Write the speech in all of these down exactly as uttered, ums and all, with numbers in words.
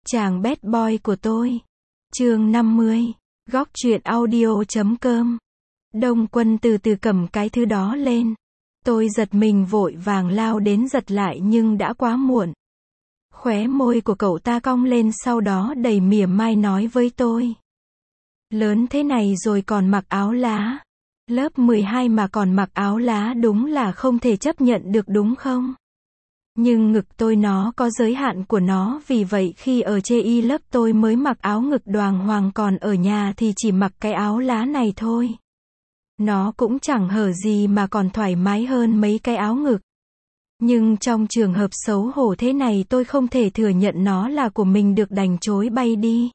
Chàng bad boy của tôi. Chương năm mươi. Góc truyện audio chấm com. Đông Quân từ từ cầm cái thứ đó lên. Tôi giật mình vội vàng lao đến giật lại nhưng đã quá muộn. Khóe môi của cậu ta cong lên sau đó đầy mỉa mai nói với tôi. Lớn thế này rồi còn mặc áo lá. Lớp mười hai mà còn mặc áo lá đúng là không thể chấp nhận được đúng không? Nhưng ngực tôi nó có giới hạn của nó, vì vậy khi ở chê y lớp tôi mới mặc áo ngực đoàng hoàng, còn ở nhà thì chỉ mặc cái áo lá này thôi. Nó cũng chẳng hở gì mà còn thoải mái hơn mấy cái áo ngực. Nhưng trong trường hợp xấu hổ thế này tôi không thể thừa nhận nó là của mình được, đành chối bay đi.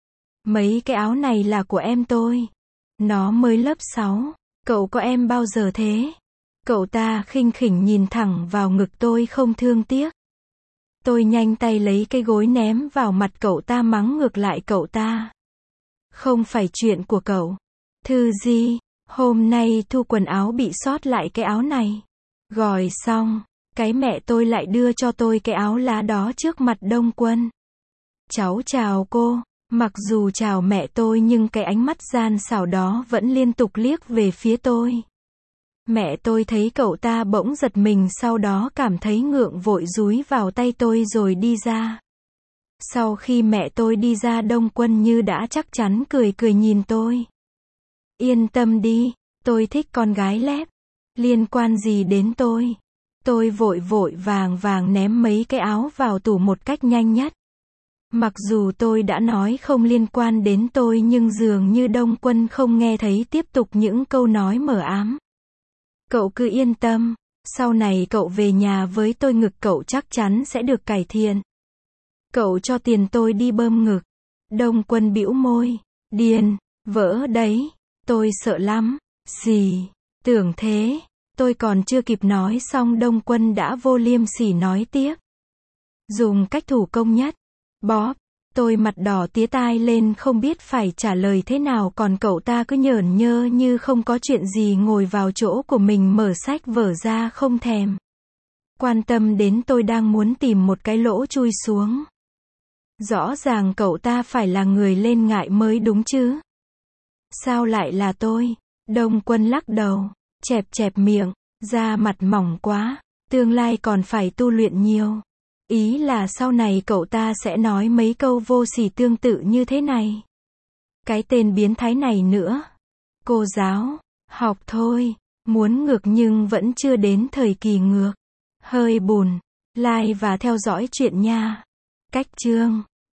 Mấy cái áo này là của em tôi. Nó mới lớp sáu. Cậu có em bao giờ thế? Cậu ta khinh khỉnh nhìn thẳng vào ngực tôi không thương tiếc. Tôi nhanh tay lấy cái gối ném vào mặt cậu ta, mắng ngược lại cậu ta. Không phải chuyện của cậu. Thư Di, hôm nay thu quần áo bị sót lại cái áo này. Gòi xong, cái mẹ tôi lại đưa cho tôi cái áo lá đó trước mặt Đông Quân. Cháu chào cô. Mặc dù chào mẹ tôi nhưng cái ánh mắt gian xảo đó vẫn liên tục liếc về phía tôi. Mẹ tôi thấy cậu ta bỗng giật mình, sau đó cảm thấy ngượng vội dúi vào tay tôi rồi đi ra. Sau khi mẹ tôi đi ra, Đông Quân như đã chắc chắn cười cười nhìn tôi. Yên tâm đi, tôi thích con gái lép. Liên quan gì đến tôi? Tôi vội vội vàng vàng ném mấy cái áo vào tủ một cách nhanh nhất. Mặc dù tôi đã nói không liên quan đến tôi nhưng dường như Đông Quân không nghe thấy, tiếp tục những câu nói mờ ám. Cậu cứ yên tâm, sau này cậu về nhà với tôi, ngực cậu chắc chắn sẽ được cải thiện. Cậu cho tiền tôi đi bơm ngực. Đông Quân bĩu môi. Điên, vỡ đấy. Tôi sợ lắm. Gì? Tưởng thế. Tôi còn chưa kịp nói xong Đông Quân đã vô liêm sỉ nói tiếp. Dùng cách thủ công nhất. Bóp. Tôi mặt đỏ tía tai lên không biết phải trả lời thế nào, còn cậu ta cứ nhởn nhơ như không có chuyện gì ngồi vào chỗ của mình, mở sách vở ra không thèm quan tâm đến tôi đang muốn tìm một cái lỗ chui xuống. Rõ ràng cậu ta phải là người lên ngại mới đúng chứ. Sao lại là tôi? Đông Quân lắc đầu, chẹp chẹp miệng, da mặt mỏng quá, tương lai còn phải tu luyện nhiều. Ý là sau này cậu ta sẽ nói mấy câu vô sỉ tương tự như thế này. Cái tên biến thái này nữa. Cô giáo, học thôi, muốn ngược nhưng vẫn chưa đến thời kỳ ngược. Hơi buồn. Like và theo dõi chuyện nha. Cách chương.